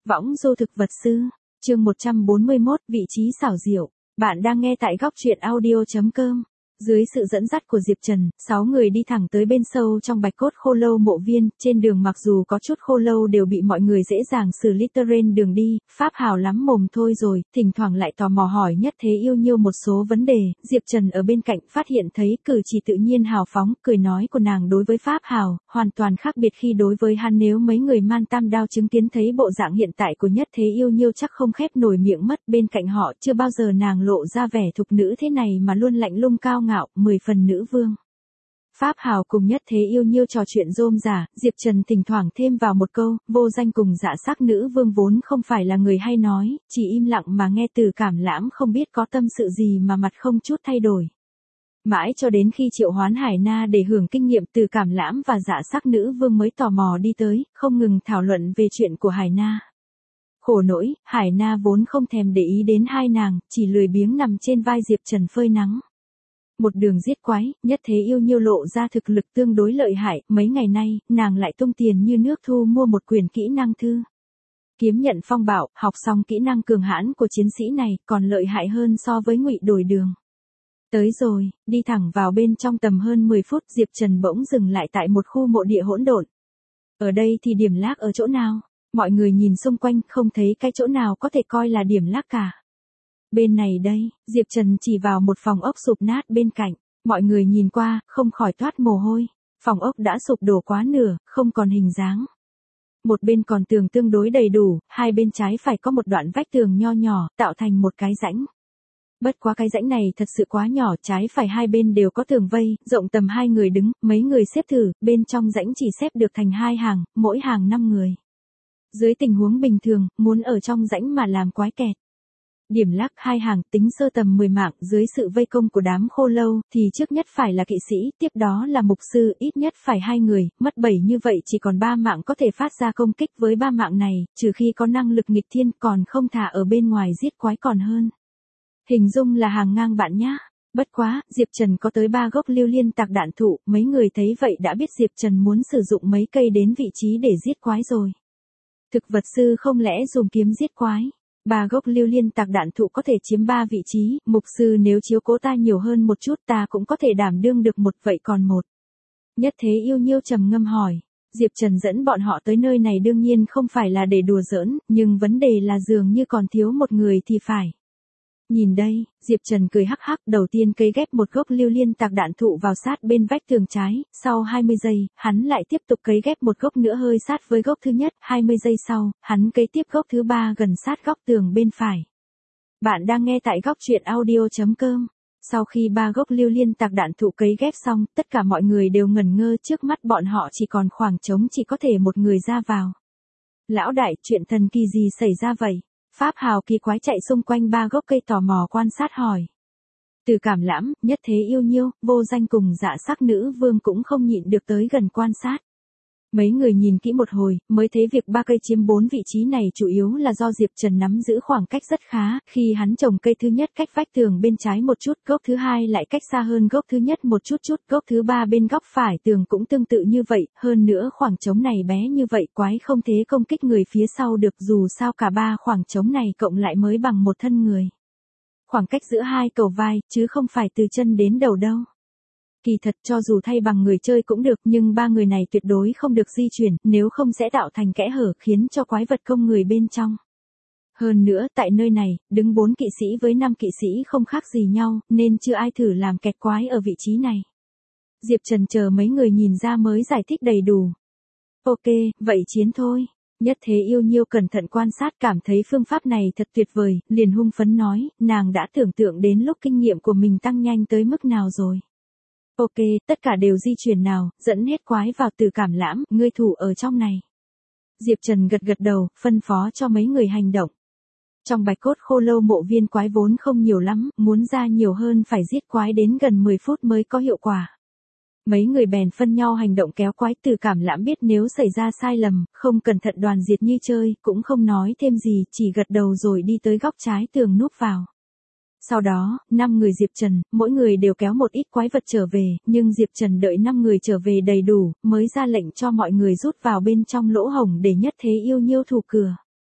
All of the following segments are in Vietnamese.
Võng du thực vật sư, chương 141, vị trí xảo diệu. Bạn đang nghe tại góc truyện audio.com. Dưới sự dẫn dắt của Diệp Trần, 6 người đi thẳng tới bên sâu trong bạch cốt khô lâu mộ viên, trên đường mặc dù có chút khô lâu đều bị mọi người dễ dàng xử lý trên đường đi, Pháp Hào lắm mồm thôi rồi, thỉnh thoảng lại tò mò hỏi Nhất Thế Yêu Nhiêu một số vấn đề, Diệp Trần ở bên cạnh phát hiện thấy cử chỉ tự nhiên hào phóng, cười nói của nàng đối với Pháp Hào, hoàn toàn khác biệt khi đối với hắn. Nếu mấy người Man Tam Đao chứng kiến thấy bộ dạng hiện tại của Nhất Thế Yêu Nhiêu chắc không khép nổi miệng mất, bên cạnh họ chưa bao giờ nàng lộ ra vẻ thục nữ thế này mà luôn lạnh lùng cao ngạo, 10 phần nữ vương. Pháp Hào cùng Nhất Thế Yêu Nhiêu trò chuyện rôm rả, Diệp Trần thỉnh thoảng thêm vào một câu, Vô Danh cùng Dạ Sắc nữ vương vốn không phải là người hay nói, chỉ im lặng mà nghe Từ Cảm Lãm không biết có tâm sự gì mà mặt không chút thay đổi. Mãi cho đến khi triệu hoán Hải Na để hưởng kinh nghiệm, Từ Cảm Lãm và Dạ Sắc nữ vương mới tò mò đi tới, không ngừng thảo luận về chuyện của Hải Na. Khổ nỗi, Hải Na vốn không thèm để ý đến hai nàng, chỉ lười biếng nằm trên vai Diệp Trần phơi nắng. Một đường giết quái, Nhất Thế Yêu Nhiêu lộ ra thực lực tương đối lợi hại, mấy ngày nay, nàng lại tung tiền như nước thu mua một quyển kỹ năng thư. Kiếm nhận phong bảo, học xong kỹ năng cường hãn của chiến sĩ này, còn lợi hại hơn so với Ngụy Đổi Đường. Tới rồi, đi thẳng vào bên trong tầm hơn 10 phút, Diệp Trần bỗng dừng lại tại một khu mộ địa hỗn độn. Ở đây thì điểm lag ở chỗ nào? Mọi người nhìn xung quanh không thấy cái chỗ nào có thể coi là điểm lag cả. Bên này đây, Diệp Trần chỉ vào một phòng ốc sụp nát bên cạnh, mọi người nhìn qua, không khỏi toát mồ hôi, phòng ốc đã sụp đổ quá nửa, không còn hình dáng. Một bên còn tường tương đối đầy đủ, hai bên trái phải có một đoạn vách tường nho nhỏ, tạo thành một cái rãnh. Bất quá cái rãnh này thật sự quá nhỏ, trái phải hai bên đều có tường vây, rộng tầm 2 người đứng, mấy người xếp thử, bên trong rãnh chỉ xếp được thành 2 hàng, mỗi hàng 5 người. Dưới tình huống bình thường, muốn ở trong rãnh mà làm quái kẹt. Điểm lag 2 hàng, tính sơ tầm 10 mạng, dưới sự vây công của đám khô lâu, thì trước nhất phải là kỵ sĩ, tiếp đó là mục sư, ít nhất phải 2 người, mất 7 như vậy chỉ còn 3 mạng có thể phát ra công kích. Với 3 mạng này, trừ khi có năng lực nghịch thiên, còn không thà ở bên ngoài giết quái còn hơn. Hình dung là hàng ngang bạn nhá. Bất quá, Diệp Trần có tới 3 gốc lưu liên tạc đạn thụ, mấy người thấy vậy đã biết Diệp Trần muốn sử dụng mấy cây đến vị trí để giết quái rồi. Thực vật sư không lẽ dùng kiếm giết quái? 3 gốc lưu liên tạc đạn thụ có thể chiếm 3 vị trí, mục sư nếu chiếu cố ta nhiều hơn một chút ta cũng có thể đảm đương được một, vậy còn một. Nhất Thế Yêu Nhiêu trầm ngâm hỏi. Diệp Trần dẫn bọn họ tới nơi này đương nhiên không phải là để đùa giỡn, nhưng vấn đề là dường như còn thiếu một người thì phải. Nhìn đây, Diệp Trần cười hắc hắc, đầu tiên cấy ghép một gốc lưu liên tạc đạn thụ vào sát bên vách tường trái, sau 20 giây, hắn lại tiếp tục cấy ghép một gốc nữa hơi sát với gốc thứ nhất, 20 giây sau, hắn cấy tiếp gốc thứ 3 gần sát góc tường bên phải. Bạn đang nghe tại góc truyện audio.com. Sau khi 3 gốc lưu liên tạc đạn thụ cấy ghép xong, tất cả mọi người đều ngẩn ngơ, trước mắt bọn họ chỉ còn khoảng trống, chỉ có thể một người ra vào. Lão đại, chuyện thần kỳ gì xảy ra vậy? Pháp Hào kỳ quái chạy xung quanh 3 gốc cây tò mò quan sát hỏi. Từ Cảm Lãm, Nhất Thế Yêu Nhiêu, Vô Danh cùng Dạ Sắc nữ vương cũng không nhịn được tới gần quan sát. Mấy người nhìn kỹ một hồi, mới thấy việc 3 cây chiếm 4 vị trí này chủ yếu là do Diệp Trần nắm giữ khoảng cách rất khá, khi hắn trồng cây thứ nhất cách vách tường bên trái một chút, gốc thứ hai lại cách xa hơn gốc thứ nhất một chút, gốc thứ 3 bên góc phải tường cũng tương tự như vậy, hơn nữa khoảng trống này bé như vậy, quái không thể công kích người phía sau được, dù sao cả 3 khoảng trống này cộng lại mới bằng một thân người. Khoảng cách giữa hai cầu vai, chứ không phải từ chân đến đầu đâu. Kỳ thật cho dù thay bằng người chơi cũng được, nhưng 3 người này tuyệt đối không được di chuyển, nếu không sẽ tạo thành kẽ hở khiến cho quái vật công người bên trong. Hơn nữa, tại nơi này, đứng 4 kỵ sĩ với 5 kỵ sĩ không khác gì nhau, nên chưa ai thử làm kẹt quái ở vị trí này. Diệp Trần chờ mấy người nhìn ra mới giải thích đầy đủ. Ok, vậy chiến thôi. Nhất Thế Yêu Nhiêu cẩn thận quan sát, cảm thấy phương pháp này thật tuyệt vời, liền hung phấn nói, nàng đã tưởng tượng đến lúc kinh nghiệm của mình tăng nhanh tới mức nào rồi. Ok, tất cả đều di chuyển nào, dẫn hết quái vào. Từ Cảm Lãm, ngươi thủ ở trong này. Diệp Trần gật gật đầu, phân phó cho mấy người hành động. Trong bạch cốt khô lâu mộ viên quái vốn không nhiều lắm, muốn ra nhiều hơn phải giết quái đến gần 10 phút mới có hiệu quả. Mấy người bèn phân nhau hành động kéo quái. Từ Cảm Lãm biết nếu xảy ra sai lầm, không cẩn thận đoàn diệt như chơi, cũng không nói thêm gì, chỉ gật đầu rồi đi tới góc trái tường núp vào. Sau đó, 5 người Diệp Trần, mỗi người đều kéo một ít quái vật trở về, nhưng Diệp Trần đợi 5 người trở về đầy đủ, mới ra lệnh cho mọi người rút vào bên trong lỗ hổng để Nhất Thế Yêu Nhiêu thủ cửa.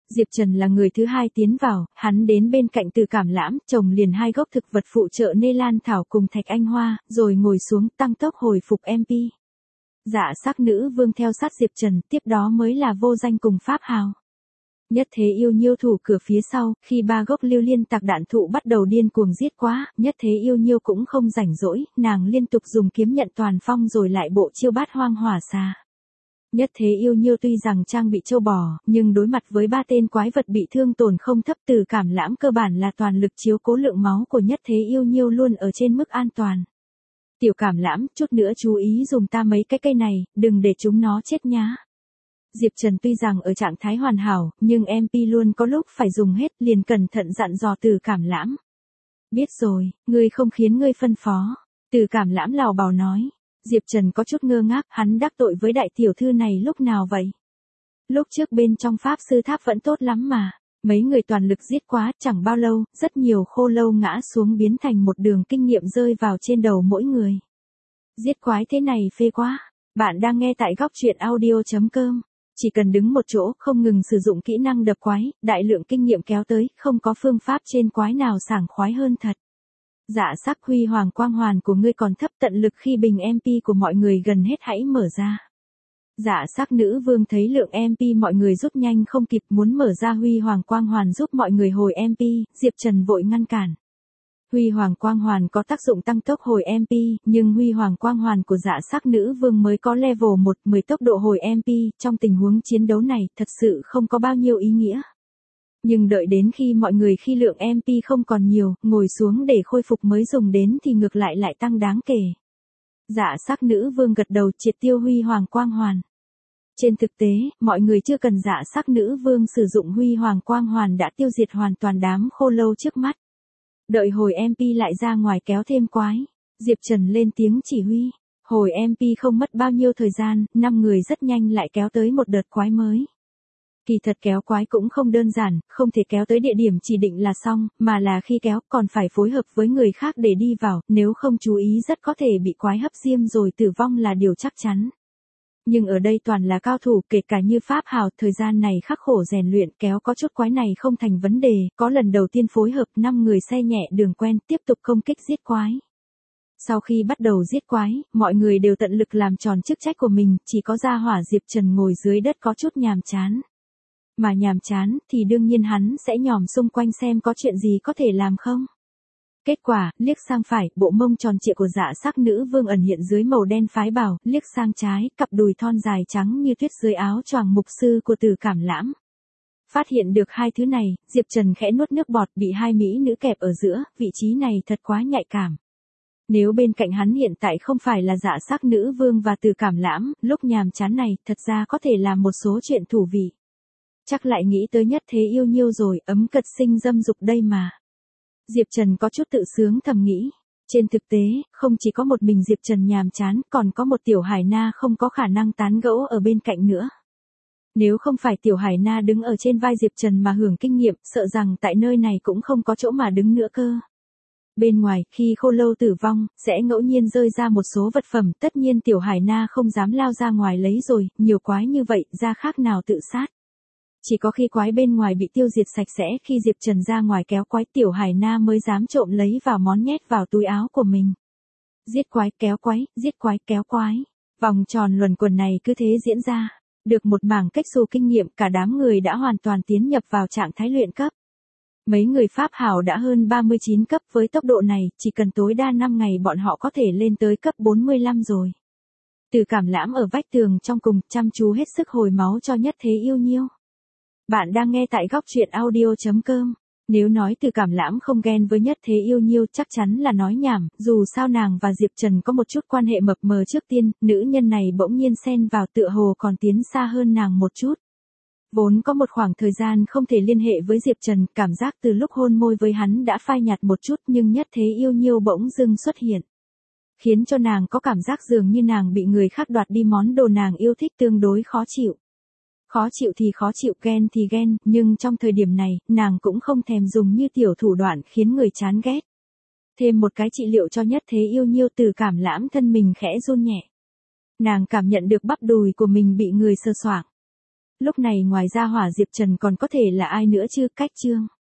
Diệp Trần là người thứ hai tiến vào, hắn đến bên cạnh Từ Cảm Lãm, trồng liền hai gốc thực vật phụ trợ Nê Lan Thảo cùng Thạch Anh Hoa, rồi ngồi xuống tăng tốc hồi phục MP. Dạ sắc nữ vương theo sát Diệp Trần, tiếp đó mới là Vô Danh cùng Pháp Hào. Nhất Thế Yêu Nhiêu thủ cửa phía sau, khi ba gốc lưu liên tạc đạn thụ bắt đầu điên cuồng giết quá, Nhất Thế Yêu Nhiêu cũng không rảnh rỗi, nàng liên tục dùng kiếm nhận toàn phong rồi lại bộ chiêu Bát Hoang Hỏa Xà. Nhất Thế Yêu Nhiêu tuy rằng trang bị châu bò, nhưng đối mặt với ba tên quái vật bị thương tổn không thấp, Từ Cảm Lãm cơ bản là toàn lực chiếu cố, lượng máu của Nhất Thế Yêu Nhiêu luôn ở trên mức an toàn. Tiểu Cảm Lãm, chút nữa chú ý dùng ta mấy cái cây này, đừng để chúng nó chết nhá. Diệp Trần tuy rằng ở trạng thái hoàn hảo, nhưng MP luôn có lúc phải dùng hết, liền cẩn thận dặn dò Từ Cảm Lãm. Biết rồi, ngươi không khiến ngươi phân phó. Từ Cảm Lãm lào bào nói. Diệp Trần có chút ngơ ngác, hắn đắc tội với đại tiểu thư này lúc nào vậy? Lúc trước bên trong Pháp Sư Tháp vẫn tốt lắm mà. Mấy người toàn lực giết quá, chẳng bao lâu, rất nhiều khô lâu ngã xuống biến thành một đường kinh nghiệm rơi vào trên đầu mỗi người. Giết quái thế này phê quá. Bạn đang nghe tại góc truyện audio.com. Chỉ cần đứng một chỗ, không ngừng sử dụng kỹ năng đập quái, đại lượng kinh nghiệm kéo tới, không có phương pháp trên quái nào sảng khoái hơn thật. Dạ sắc huy hoàng quang hoàn của ngươi còn thấp, tận lực khi bình MP của mọi người gần hết hãy mở ra. Dạ sắc nữ vương thấy lượng MP mọi người rút nhanh không kịp, muốn mở ra huy hoàng quang hoàn giúp mọi người hồi MP, Diệp Trần vội ngăn cản. Huy hoàng quang hoàn có tác dụng tăng tốc hồi MP, nhưng huy hoàng quang hoàn của dạ sắc nữ vương mới có level 1, 10 tốc độ hồi MP, trong tình huống chiến đấu này thật sự không có bao nhiêu ý nghĩa. Nhưng đợi đến khi mọi người khi lượng MP không còn nhiều, ngồi xuống để khôi phục mới dùng đến thì ngược lại tăng đáng kể. Dạ sắc nữ vương gật đầu, triệt tiêu huy hoàng quang hoàn. Trên thực tế, mọi người chưa cần dạ sắc nữ vương sử dụng huy hoàng quang hoàn đã tiêu diệt hoàn toàn đám khô lâu trước mắt. Đợi hồi MP lại ra ngoài kéo thêm quái. Diệp Trần lên tiếng chỉ huy. Hồi MP không mất bao nhiêu thời gian, 5 người rất nhanh lại kéo tới một đợt quái mới. Kỳ thật kéo quái cũng không đơn giản, không thể kéo tới địa điểm chỉ định là xong, mà là khi kéo còn phải phối hợp với người khác để đi vào, nếu không chú ý rất có thể bị quái hấp diêm rồi tử vong là điều chắc chắn. Nhưng ở đây toàn là cao thủ, kể cả như Pháp Hào, thời gian này khắc khổ rèn luyện, kéo có chút quái này không thành vấn đề, có lần đầu tiên phối hợp 5 người xe nhẹ đường quen tiếp tục công kích giết quái. Sau khi bắt đầu giết quái, mọi người đều tận lực làm tròn chức trách của mình, chỉ có gia hỏa Diệp Trần ngồi dưới đất có chút nhàm chán. Mà nhàm chán thì đương nhiên hắn sẽ nhòm xung quanh xem có chuyện gì có thể làm không. Kết quả, liếc sang phải, bộ mông tròn trịa của dạ sắc nữ vương ẩn hiện dưới màu đen phái bảo, liếc sang trái, cặp đùi thon dài trắng như tuyết dưới áo choàng mục sư của Từ Cảm Lãm. Phát hiện được hai thứ này, Diệp Trần khẽ nuốt nước bọt, bị hai mỹ nữ kẹp ở giữa, vị trí này thật quá nhạy cảm. Nếu bên cạnh hắn hiện tại không phải là dạ sắc nữ vương và Từ Cảm Lãm, lúc nhàm chán này, thật ra có thể làm một số chuyện thú vị. Chắc lại nghĩ tới Nhất Thế Yêu Nhiêu rồi, ấm cật sinh dâm dục đây mà. Diệp Trần có chút tự sướng thầm nghĩ. Trên thực tế, không chỉ có một mình Diệp Trần nhàm chán, còn có một tiểu hải na không có khả năng tán gẫu ở bên cạnh nữa. Nếu không phải tiểu hải na đứng ở trên vai Diệp Trần mà hưởng kinh nghiệm, sợ rằng tại nơi này cũng không có chỗ mà đứng nữa cơ. Bên ngoài, khi khô lâu tử vong, sẽ ngẫu nhiên rơi ra một số vật phẩm, tất nhiên tiểu hải na không dám lao ra ngoài lấy rồi, nhiều quái như vậy, ra khác nào tự sát. Chỉ có khi quái bên ngoài bị tiêu diệt sạch sẽ, khi Diệp Trần ra ngoài kéo quái, tiểu hải na mới dám trộm lấy vào món nhét vào túi áo của mình. Giết quái, kéo quái, giết quái, kéo quái. Vòng tròn luẩn quẩn này cứ thế diễn ra. Được một mảng cách xù kinh nghiệm, cả đám người đã hoàn toàn tiến nhập vào trạng thái luyện cấp. Mấy người Pháp Hảo đã hơn 39 cấp, với tốc độ này, chỉ cần tối đa 5 ngày bọn họ có thể lên tới cấp 45 rồi. Từ Cảm Lãm ở vách tường trong cùng, chăm chú hết sức hồi máu cho Nhất Thế Yêu Nhiêu. Bạn đang nghe tại góc truyện audio.com. Nếu nói Từ Cảm Lãm không ghen với Nhất Thế Yêu Nhiêu chắc chắn là nói nhảm, dù sao nàng và Diệp Trần có một chút quan hệ mập mờ trước tiên, nữ nhân này bỗng nhiên xen vào tựa hồ còn tiến xa hơn nàng một chút. Vốn có một khoảng thời gian không thể liên hệ với Diệp Trần, cảm giác từ lúc hôn môi với hắn đã phai nhạt một chút, nhưng Nhất Thế Yêu Nhiêu bỗng dưng xuất hiện. Khiến cho nàng có cảm giác dường như nàng bị người khác đoạt đi món đồ nàng yêu thích, tương đối khó chịu. Khó chịu thì khó chịu, ghen thì ghen, nhưng trong thời điểm này, nàng cũng không thèm dùng như tiểu thủ đoạn khiến người chán ghét. Thêm một cái trị liệu cho Nhất Thế Yêu Nhiêu, Từ Cảm Lãm thân mình khẽ run nhẹ. Nàng cảm nhận được bắp đùi của mình bị người sờ soạng. Lúc này ngoài ra hỏa Diệp Trần còn có thể là ai nữa chứ, cách Trương